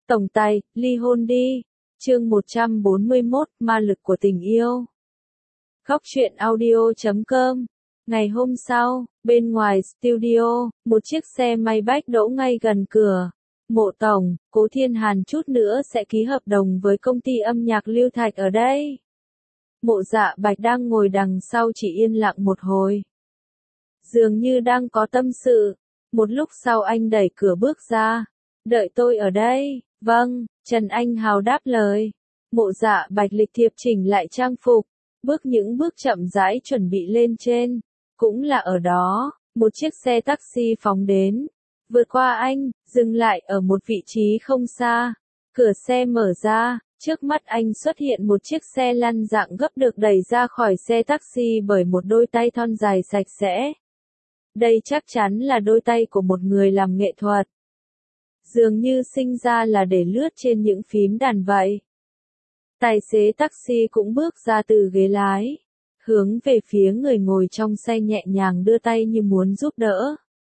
Tổng tài, ly hôn đi. Chương 141, ma lực của tình yêu. Góc truyện audio.com. Ngày hôm sau, bên ngoài studio, một chiếc xe Maybach đỗ ngay gần cửa. Mộ tổng, Cố Thiên Hàn chút nữa sẽ ký hợp đồng với công ty âm nhạc Lưu Thạch ở đây. Mộ Dạ Bạch đang ngồi đằng sau chỉ yên lặng một hồi. Dường như đang có tâm sự. Một lúc sau anh đẩy cửa bước ra. Đợi tôi ở đây. Vâng, Trần Anh Hào đáp lời. Mộ Dạ Bạch lịch thiệp chỉnh lại trang phục, những bước chậm rãi chuẩn bị lên trên. Cũng là ở đó, một chiếc xe taxi phóng đến. Vượt qua anh, dừng lại ở một vị trí không xa. Cửa xe mở ra, trước mắt anh xuất hiện một chiếc xe lăn dạng gấp được đẩy ra khỏi xe taxi bởi một đôi tay thon dài sạch sẽ. Đây chắc chắn là đôi tay của một người làm nghệ thuật. Dường như sinh ra là để lướt trên những phím đàn vậy. Tài xế taxi cũng bước ra từ ghế lái, hướng về phía người ngồi trong xe nhẹ nhàng đưa tay như muốn giúp đỡ.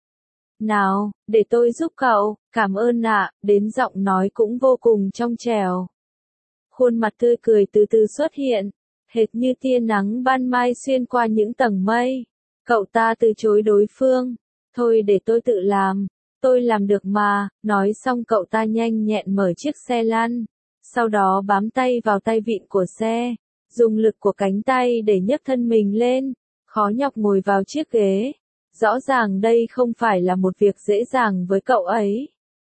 Nào, để tôi giúp cậu, cảm ơn ạ, đến giọng nói cũng vô cùng trong trẻo. Khuôn mặt tươi cười từ từ xuất hiện, hệt như tia nắng ban mai xuyên qua những tầng mây. Cậu ta từ chối đối phương, thôi để tôi tự làm. Tôi làm được mà, nói xong cậu ta nhanh nhẹn mở chiếc xe lăn, sau đó bám tay vào tay vịn của xe, dùng lực của cánh tay để nhấc thân mình lên, khó nhọc ngồi vào chiếc ghế. Rõ ràng đây không phải là một việc dễ dàng với cậu ấy.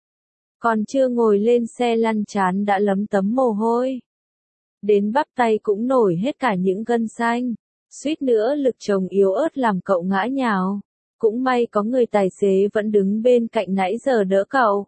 Còn chưa ngồi lên xe lăn trán đã lấm tấm mồ hôi. Đến bắp tay cũng nổi hết cả những gân xanh, suýt nữa lực chồng yếu ớt làm cậu ngã nhào. Cũng may có người tài xế vẫn đứng bên cạnh nãy giờ đỡ cậu.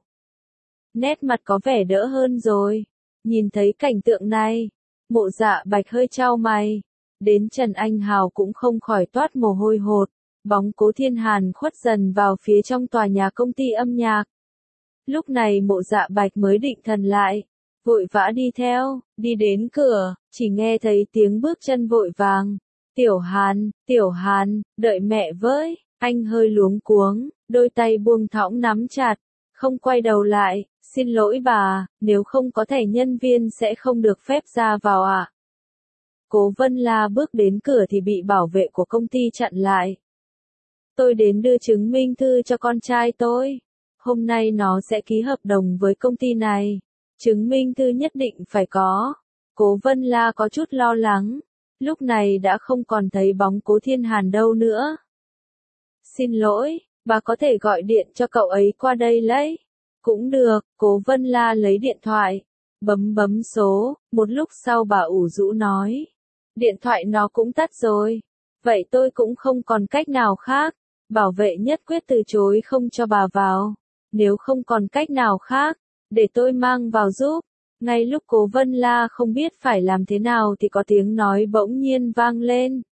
Nét mặt có vẻ đỡ hơn rồi. Nhìn thấy cảnh tượng này, Mộ Dạ Bạch hơi chau mày. Đến Trần Anh Hào cũng không khỏi toát mồ hôi hột. Bóng Cố Thiên Hàn khuất dần vào phía trong tòa nhà công ty âm nhạc. Lúc này Mộ Dạ Bạch mới định thần lại, vội vã đi theo, đi đến cửa, chỉ nghe thấy tiếng bước chân vội vàng. Tiểu Hàn, đợi mẹ với. Anh hơi luống cuống, đôi tay buông thõng nắm chặt, không quay đầu lại, xin lỗi bà, nếu không có thẻ nhân viên sẽ không được phép ra vào ạ. Cố Vân La bước đến cửa thì bị bảo vệ của công ty chặn lại. Tôi đến đưa chứng minh thư cho con trai tôi. Hôm nay nó sẽ ký hợp đồng với công ty này. Chứng minh thư nhất định phải có. Cố Vân La có chút lo lắng. Lúc này đã không còn thấy bóng Cố Thiên Hàn đâu nữa. Xin lỗi, bà có thể gọi điện cho cậu ấy qua đây lấy. Cũng được, Cố Vân La lấy điện thoại, bấm số, một lúc sau bà ủ rũ nói. Điện thoại nó cũng tắt rồi. Vậy tôi cũng không còn cách nào khác. Bảo vệ nhất quyết từ chối không cho bà vào. Nếu không còn cách nào khác, để tôi mang vào giúp. Ngay lúc Cố Vân La không biết phải làm thế nào thì có tiếng nói bỗng nhiên vang lên.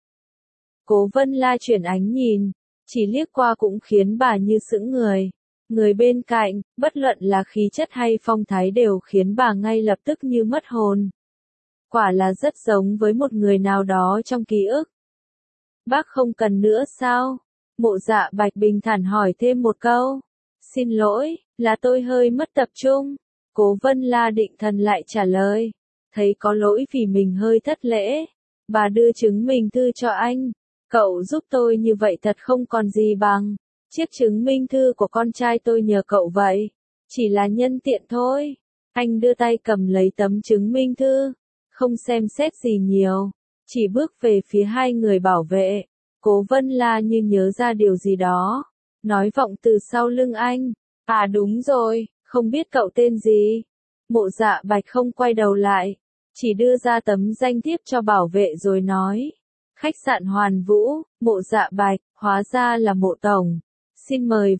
Cố Vân La chuyển ánh nhìn. Chỉ liếc qua cũng khiến bà như sững người. Người bên cạnh, bất luận là khí chất hay phong thái đều khiến bà ngay lập tức như mất hồn. Quả là rất giống với một người nào đó trong ký ức. Bác không cần nữa sao? Mộ Dạ Bạch bình thản hỏi thêm một câu. Xin lỗi, là tôi hơi mất tập trung. Cố Vân La định thần lại trả lời. Thấy có lỗi vì mình hơi thất lễ. Bà đưa chứng minh thư cho anh. Cậu giúp tôi như vậy thật không còn gì bằng. Chiếc chứng minh thư của con trai tôi nhờ cậu vậy. Chỉ là nhân tiện thôi. Anh đưa tay cầm lấy tấm chứng minh thư. Không xem xét gì nhiều. Chỉ bước về phía hai người bảo vệ. Cố Vân La như nhớ ra điều gì đó. Nói vọng từ sau lưng anh. À đúng rồi, không biết cậu tên gì. Mộ Dạ Bạch không quay đầu lại. Chỉ đưa ra tấm danh thiếp cho bảo vệ rồi nói. Khách sạn Hoàn Vũ, Mộ Dạ Bạch, hóa ra là Mộ tổng. Xin mời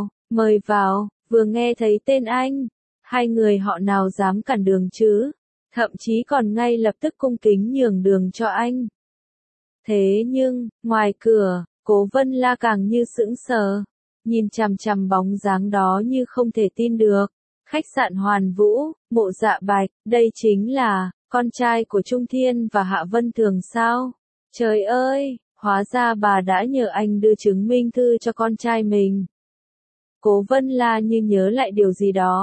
vào, vừa nghe thấy tên anh. Hai người họ nào dám cản đường chứ, thậm chí còn ngay lập tức cung kính nhường đường cho anh. Thế nhưng, ngoài cửa, Cố Vân La càng như sững sờ, nhìn chằm chằm bóng dáng đó như không thể tin được. Khách sạn Hoàn Vũ, Mộ Dạ Bạch, đây chính là con trai của Trung Thiên và Hạ Vân Thường sao? Trời ơi, hóa ra bà đã nhờ anh đưa chứng minh thư cho con trai mình. Cố Vân La như nhớ lại điều gì đó.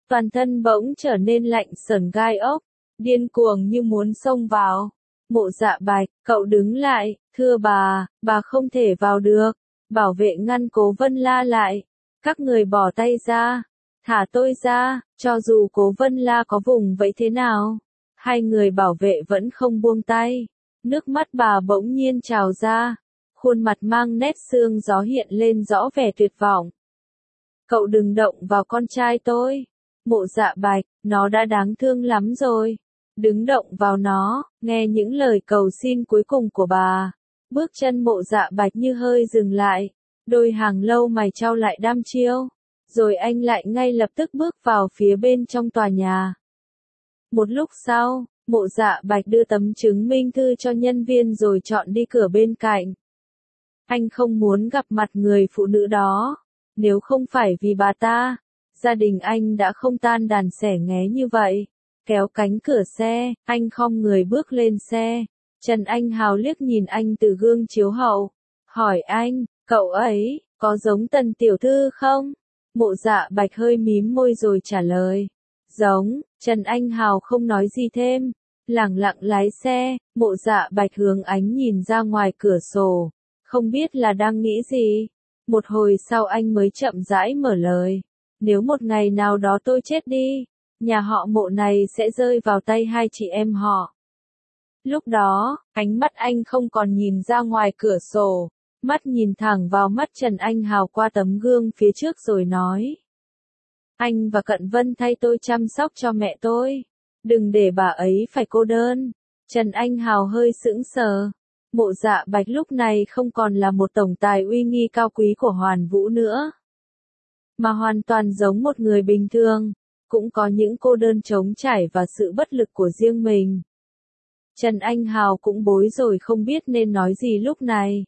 toàn thân bỗng trở nên lạnh sởn gai ốc, điên cuồng như muốn xông vào. Mộ Dạ Bạch, cậu đứng lại, thưa bà không thể vào được. Bảo vệ ngăn Cố Vân La lại. Các người bỏ tay ra, thả tôi ra, cho dù Cố Vân La có vùng vẫy thế nào. Hai người bảo vệ vẫn không buông tay. Nước mắt bà bỗng nhiên trào ra. Khuôn mặt mang nét sương gió hiện lên rõ vẻ tuyệt vọng. Cậu đừng động vào con trai tôi. Mộ Dạ Bạch, nó đã đáng thương lắm rồi. Đừng động vào nó, nghe những lời cầu xin cuối cùng của bà. Bước chân Mộ Dạ Bạch như hơi dừng lại. Đôi hàng lông mày chau lại đăm chiêu. Rồi anh lại ngay lập tức bước vào phía bên trong tòa nhà. Một lúc sau, Mộ Dạ Bạch đưa tấm chứng minh thư cho nhân viên rồi chọn đi cửa bên cạnh. Anh không muốn gặp mặt người phụ nữ đó. Nếu không phải vì bà ta, gia đình anh đã không tan đàn xẻ nghé như vậy. Kéo cánh cửa xe, anh khom người bước lên xe. Trần Anh Hào liếc nhìn anh từ gương chiếu hậu. Hỏi anh, cậu ấy, có giống Tần tiểu thư không? Mộ Dạ Bạch hơi mím môi rồi trả lời. Giống. Trần Anh Hào không nói gì thêm. Lẳng lặng lái xe, Mộ Dạ Bạch hướng ánh nhìn ra ngoài cửa sổ. Không biết là đang nghĩ gì. Một hồi sau anh mới chậm rãi mở lời. Nếu một ngày nào đó tôi chết đi, nhà họ Mộ này sẽ rơi vào tay hai chị em họ. Lúc đó, ánh mắt anh không còn nhìn ra ngoài cửa sổ, mắt nhìn thẳng vào mắt Trần Anh Hào qua tấm gương phía trước rồi nói. Anh và Cận Vân thay tôi chăm sóc cho mẹ tôi. Đừng để bà ấy phải cô đơn. Trần Anh Hào hơi sững sờ. Mộ Dạ Bạch lúc này không còn là một tổng tài uy nghi cao quý của Hoàn Vũ nữa, mà hoàn toàn giống một người bình thường, cũng có những cô đơn trống trải và sự bất lực của riêng mình. Trần Anh Hào cũng bối rồi không biết nên nói gì lúc này.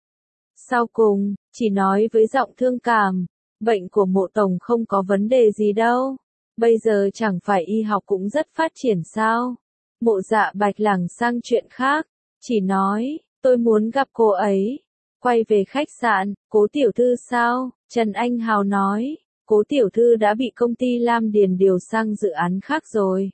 Sau cùng, chỉ nói với giọng thương cảm, bệnh của Mộ tổng không có vấn đề gì đâu. Bây giờ chẳng phải y học cũng rất phát triển sao? Mộ Dạ Bạch lảng sang chuyện khác, chỉ nói, tôi muốn gặp cô ấy. Quay về khách sạn, Cố tiểu thư sao? Trần Anh Hào nói, Cố tiểu thư đã bị công ty Lam Điền điều sang dự án khác rồi.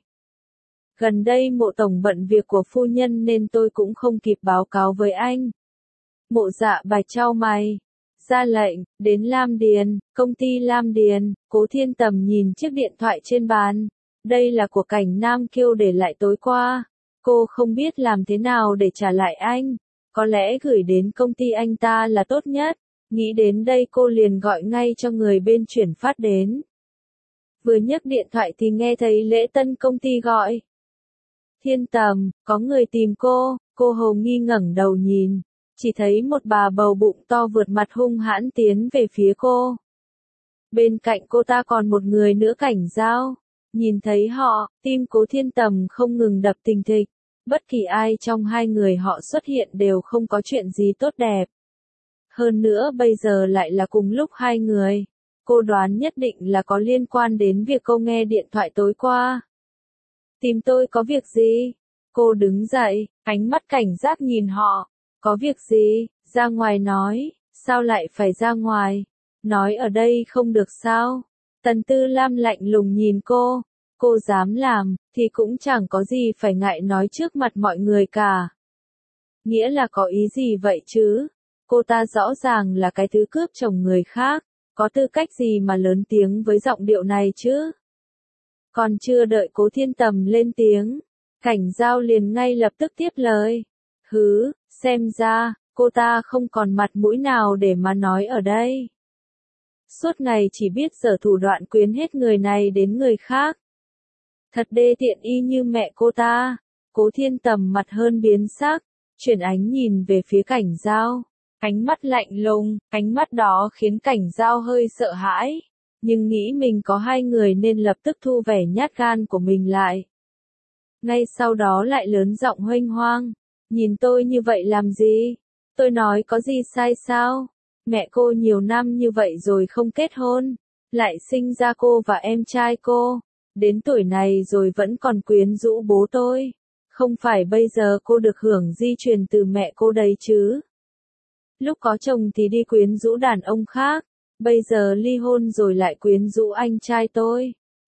Gần đây Mộ tổng bận việc của phu nhân nên tôi cũng không kịp báo cáo với anh. Mộ Dạ Bạch chau mày, ra lệnh, đến Lam Điền, công ty Lam Điền. Cố Thiên Tầm nhìn chiếc điện thoại trên bàn. Đây là của Cảnh Nam Kiêu để lại tối qua. Cô không biết làm thế nào để trả lại anh. Có lẽ gửi đến công ty anh ta là tốt nhất. Nghĩ đến đây cô liền gọi ngay cho người bên chuyển phát đến. Vừa nhấc điện thoại thì nghe thấy lễ tân công ty gọi. Thiên Tầm, có người tìm cô hầu nghi ngẩng đầu nhìn. Chỉ thấy một bà bầu bụng to vượt mặt hung hãn tiến về phía cô. Bên cạnh cô ta còn một người nữa Cảnh Giao. Nhìn thấy họ, tim Cố Thiên Tầm không ngừng đập thình thịch. Bất kỳ ai trong hai người họ xuất hiện đều không có chuyện gì tốt đẹp. Hơn nữa bây giờ lại là cùng lúc hai người. Cô đoán nhất định là có liên quan đến việc cô nghe điện thoại tối qua. Tìm tôi có việc gì? Cô đứng dậy, ánh mắt cảnh giác nhìn họ. Có việc gì? Ra ngoài nói. Sao lại phải ra ngoài? Nói ở đây không được sao? Tần Tư Lam lạnh lùng nhìn cô. Cô dám làm, thì cũng chẳng có gì phải ngại nói trước mặt mọi người cả. Nghĩa là có ý gì vậy chứ? Cô ta rõ ràng là cái thứ cướp chồng người khác. Có tư cách gì mà lớn tiếng với giọng điệu này chứ? Còn chưa đợi Cố Thiên Tầm lên tiếng, Cảnh Giao liền ngay lập tức tiếp lời. Hứ, xem ra, cô ta không còn mặt mũi nào để mà nói ở đây. Suốt ngày chỉ biết giở thủ đoạn quyến hết người này đến người khác. Thật đê tiện y như mẹ cô ta. Cố Thiên Tầm mặt hơn biến sắc, chuyển ánh nhìn về phía Cảnh Giao. Ánh mắt lạnh lùng, ánh mắt đó khiến Cảnh Giao hơi sợ hãi. Nhưng nghĩ mình có hai người nên lập tức thu vẻ nhát gan của mình lại. Ngay sau đó lại lớn giọng huênh hoang. Nhìn tôi như vậy làm gì? Tôi nói có gì sai sao? Mẹ cô nhiều năm như vậy rồi không kết hôn. Lại sinh ra cô và em trai cô. Đến tuổi này rồi vẫn còn quyến rũ bố tôi. Không phải bây giờ cô được hưởng di truyền từ mẹ cô đấy chứ? Lúc có chồng thì đi quyến rũ đàn ông khác. Bây giờ ly hôn rồi lại quyến rũ anh trai tôi.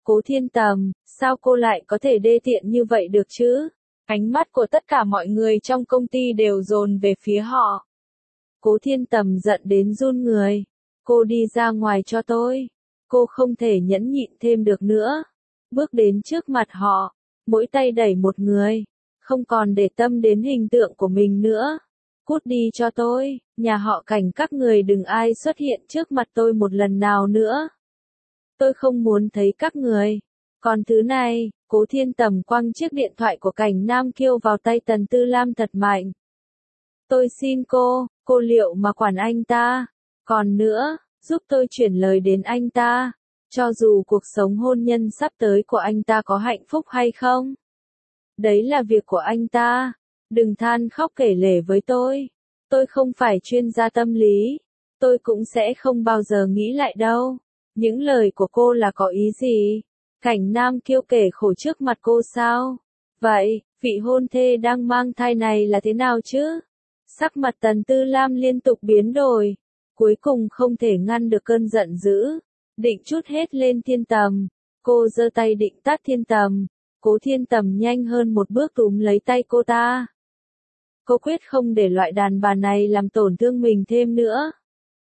Cố Thiên Tầm, sao cô lại có thể đê tiện như vậy được chứ? Ánh mắt của tất cả mọi người trong công ty đều dồn về phía họ. Cố Thiên Tầm giận đến run người. Cô đi ra ngoài cho tôi. Cô không thể nhẫn nhịn thêm được nữa. Bước đến trước mặt họ, mỗi tay đẩy một người. Không còn để tâm đến hình tượng của mình nữa. Cút đi cho tôi, nhà họ Cảnh các người đừng ai xuất hiện trước mặt tôi một lần nào nữa. Tôi không muốn thấy các người. Còn thứ này, Cố Thiên Tầm quăng chiếc điện thoại của Cảnh Nam Kiêu vào tay Tần Tư Lam thật mạnh. Tôi xin cô liệu mà quản anh ta. Còn nữa, giúp tôi chuyển lời đến anh ta. Cho dù cuộc sống hôn nhân sắp tới của anh ta có hạnh phúc hay không. Đấy là việc của anh ta. Đừng than khóc kể lể với tôi. Tôi không phải chuyên gia tâm lý. Tôi cũng sẽ không bao giờ nghĩ lại đâu. Những lời của cô là có ý gì? Cảnh Nam Kiêu kể khổ trước mặt cô sao? Vậy, vị hôn thê đang mang thai này là thế nào chứ? Sắc mặt Tần Tư Lam liên tục biến đổi. Cuối cùng không thể ngăn được cơn giận dữ. Định trút hết lên Thiên Tầm. Cô giơ tay định tát Thiên Tầm. Cố Thiên Tầm nhanh hơn một bước túm lấy tay cô ta. Cô quyết không để loại đàn bà này làm tổn thương mình thêm nữa.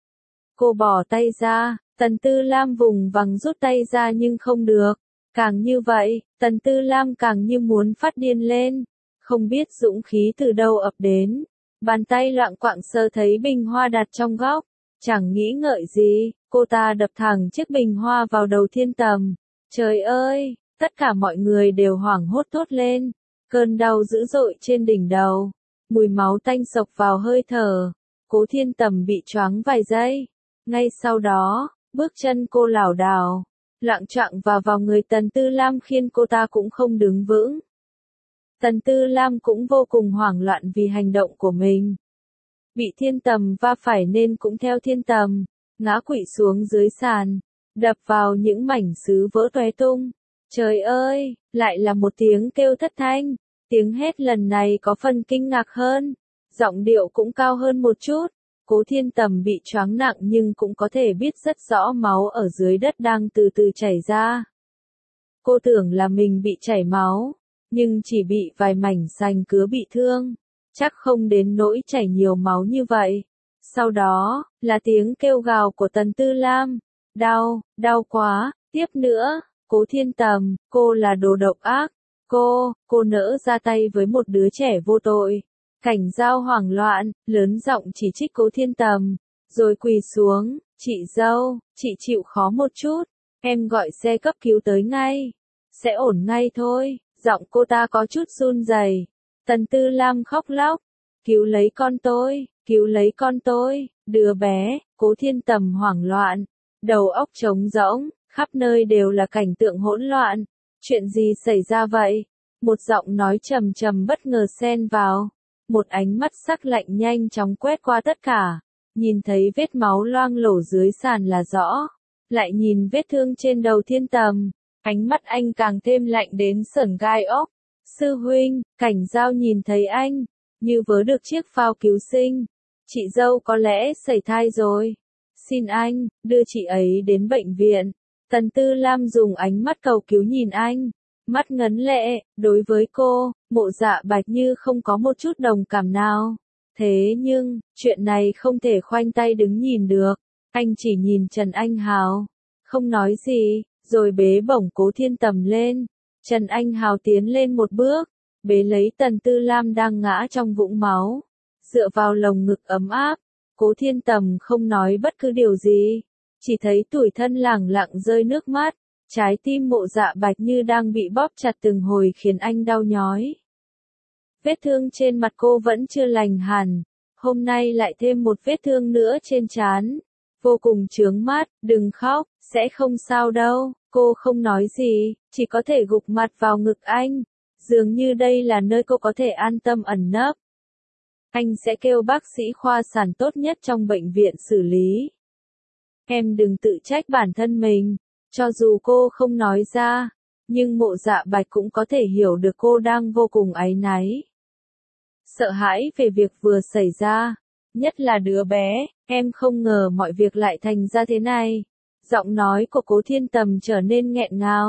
Cô bỏ tay ra, Tần Tư Lam vùng vằng rút tay ra nhưng không được. Càng như vậy, Tần Tư Lam càng như muốn phát điên lên. Không biết dũng khí từ đâu ập đến. Bàn tay loạng quạng sờ thấy bình hoa đặt trong góc. Chẳng nghĩ ngợi gì, cô ta đập thẳng chiếc bình hoa vào đầu Thiên Tầm. Trời ơi, tất cả mọi người đều hoảng hốt thốt lên. Cơn đau dữ dội trên đỉnh đầu. Mùi máu tanh sộc vào hơi thở. Cố Thiên Tầm bị choáng vài giây. Ngay sau đó, bước chân cô lảo đảo, loạng choạng vào người Tần Tư Lam khiến cô ta cũng không đứng vững. Tần Tư Lam cũng vô cùng hoảng loạn vì hành động của mình. Bị Thiên Tầm va phải nên cũng theo Thiên Tầm, ngã quỵ xuống dưới sàn, đập vào những mảnh sứ vỡ tóe tung. Trời ơi, lại là một tiếng kêu thất thanh. Tiếng hét lần này có phần kinh ngạc hơn, giọng điệu cũng cao hơn một chút. Cố Thiên Tầm bị choáng nặng nhưng cũng có thể biết rất rõ máu ở dưới đất đang từ từ chảy ra. Cô tưởng là mình bị chảy máu, nhưng chỉ bị vài mảnh sành cứa bị thương, chắc không đến nỗi chảy nhiều máu như vậy. Sau đó, là tiếng kêu gào của Tần Tư Lam. Đau quá, tiếp nữa, Cố Thiên Tầm, cô là đồ độc ác. Cô nỡ ra tay với một đứa trẻ vô tội. Cảnh Giao hoảng loạn, lớn giọng chỉ trích Cố Thiên Tầm, rồi quỳ xuống, chị dâu, chị chịu khó một chút, em gọi xe cấp cứu tới ngay, sẽ ổn ngay thôi, giọng cô ta có chút run rẩy. Tần Tư Lam khóc lóc, cứu lấy con tôi, đứa bé. Cố Thiên Tầm hoảng loạn, đầu óc trống rỗng, khắp nơi đều là cảnh tượng hỗn loạn. Chuyện gì xảy ra vậy? Một giọng nói trầm trầm bất ngờ xen vào. Một ánh mắt sắc lạnh nhanh chóng quét qua tất cả. Nhìn thấy vết máu loang lổ dưới sàn là rõ. Lại nhìn vết thương trên đầu Thiên Tầm. Ánh mắt anh càng thêm lạnh đến sởn gai ốc. Sư huynh, Cảnh Giao nhìn thấy anh. Như vớ được chiếc phao cứu sinh. Chị dâu có lẽ sẩy thai rồi. Xin anh, đưa chị ấy đến bệnh viện. Tần Tư Lam dùng ánh mắt cầu cứu nhìn anh. Mắt ngấn lệ, đối với cô, Mộ Dạ Bạch như không có một chút đồng cảm nào. Thế nhưng, chuyện này không thể khoanh tay đứng nhìn được. Anh chỉ nhìn Trần Anh Hào, không nói gì, rồi bế bổng Cố Thiên Tầm lên. Trần Anh Hào tiến lên một bước, bế lấy Tần Tư Lam đang ngã trong vũng máu. Dựa vào lồng ngực ấm áp, Cố Thiên Tầm không nói bất cứ điều gì. Chỉ thấy tủi thân lẳng lặng rơi nước mắt. Trái tim Mộ Dạ Bạch như đang bị bóp chặt từng hồi khiến anh đau nhói. Vết thương trên mặt cô vẫn chưa lành hẳn, hôm nay lại thêm một vết thương nữa trên trán. Vô cùng chướng mắt, đừng khóc, sẽ không sao đâu. Cô không nói gì, chỉ có thể gục mặt vào ngực anh. Dường như đây là nơi cô có thể an tâm ẩn nấp. Anh sẽ kêu bác sĩ khoa sản tốt nhất trong bệnh viện xử lý. Em đừng tự trách bản thân mình. Cho dù cô không nói ra, nhưng Mộ Dạ Bạch cũng có thể hiểu được cô đang vô cùng áy náy. Sợ hãi về việc vừa xảy ra, nhất là đứa bé, em không ngờ mọi việc lại thành ra thế này. Giọng nói của Cố Thiên Tầm trở nên nghẹn ngào.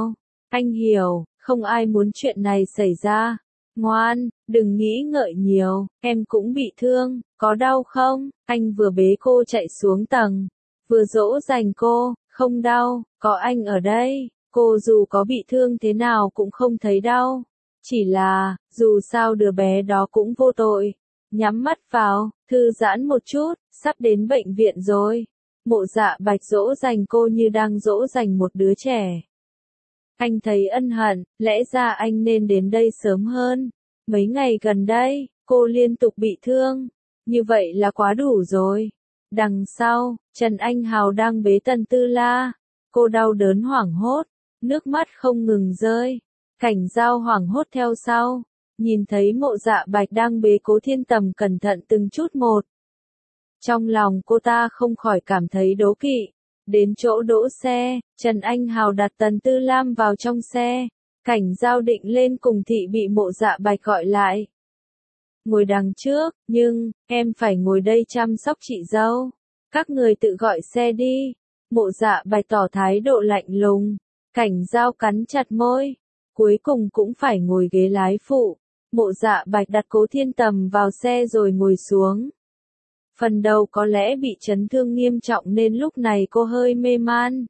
Anh hiểu, không ai muốn chuyện này xảy ra. Ngoan, đừng nghĩ ngợi nhiều, em cũng bị thương, có đau không? Anh vừa bế cô chạy xuống tầng, vừa dỗ dành cô, không đau, có anh ở đây, cô dù có bị thương thế nào cũng không thấy đau. Chỉ là, dù sao đứa bé đó cũng vô tội. Nhắm mắt vào, thư giãn một chút, sắp đến bệnh viện rồi. Mộ Dạ Bạch dỗ dành cô như đang dỗ dành một đứa trẻ. Anh thấy ân hận, lẽ ra anh nên đến đây sớm hơn. Mấy ngày gần đây, cô liên tục bị thương. Như vậy là quá đủ rồi. Đằng sau, Trần Anh Hào đang bế Tần Tư La. Cô đau đớn hoảng hốt, nước mắt không ngừng rơi. Cảnh Giao hoảng hốt theo sau. Nhìn thấy Mộ Dạ Bạch đang bế Cố Thiên Tầm cẩn thận từng chút một. Trong lòng cô ta không khỏi cảm thấy đố kỵ. Đến chỗ đỗ xe, Trần Anh Hào đặt Tần Tư Lam vào trong xe. Cảnh Giao định lên cùng thị bị Mộ Dạ Bạch gọi lại. Ngồi đằng trước, nhưng, em phải ngồi đây chăm sóc chị dâu. Các người tự gọi xe đi. Mộ Dạ Bạch tỏ thái độ lạnh lùng. Cảnh Giao cắn chặt môi. Cuối cùng cũng phải ngồi ghế lái phụ. Mộ Dạ Bạch đặt Cố Thiên Tầm vào xe rồi ngồi xuống. Phần đầu có lẽ bị chấn thương nghiêm trọng nên lúc này cô hơi mê man.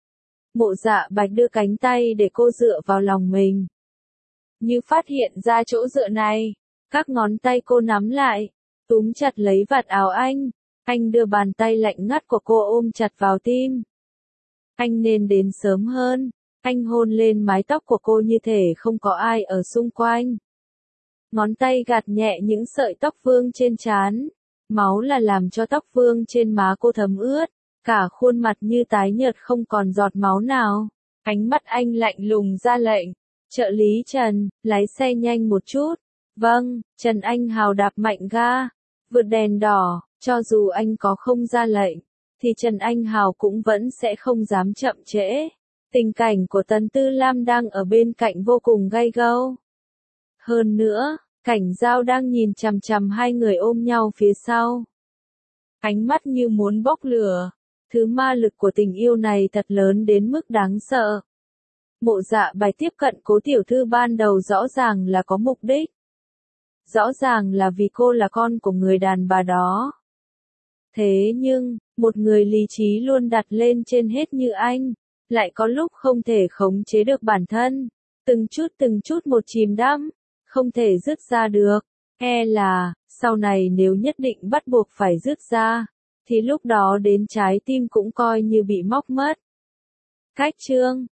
Mộ Dạ Bạch đưa cánh tay để cô dựa vào lòng mình. Như phát hiện ra chỗ dựa này, các ngón tay cô nắm lại, túm chặt lấy vạt áo anh. Anh đưa bàn tay lạnh ngắt của cô ôm chặt vào tim. Anh nên đến sớm hơn. Anh hôn lên mái tóc của cô như thể không có ai ở xung quanh. Ngón tay gạt nhẹ những sợi tóc vương trên trán. Máu là làm cho tóc vương trên má cô thấm ướt. Cả khuôn mặt như tái nhợt không còn giọt máu nào. Ánh mắt anh lạnh lùng ra lệnh. Trợ lý Trần, lái xe nhanh một chút. Vâng, Trần Anh Hào đạp mạnh ga. Vượt đèn đỏ, cho dù anh có không ra lệnh, thì Trần Anh Hào cũng vẫn sẽ không dám chậm trễ. Tình cảnh của Tần Tư Lam đang ở bên cạnh vô cùng gay gâu. Hơn nữa, Cảnh Giao đang nhìn chằm chằm hai người ôm nhau phía sau. Ánh mắt như muốn bốc lửa. Thứ ma lực của tình yêu này thật lớn đến mức đáng sợ. Mộ Dạ Bạch tiếp cận Cố tiểu thư ban đầu rõ ràng là có mục đích. Rõ ràng là vì cô là con của người đàn bà đó. Thế nhưng, một người lý trí luôn đặt lên trên hết như anh, lại có lúc không thể khống chế được bản thân. Từng chút một chìm đắm, không thể dứt ra được. E là, sau này nếu nhất định bắt buộc phải dứt ra, thì lúc đó đến trái tim cũng coi như bị móc mất. Cách chương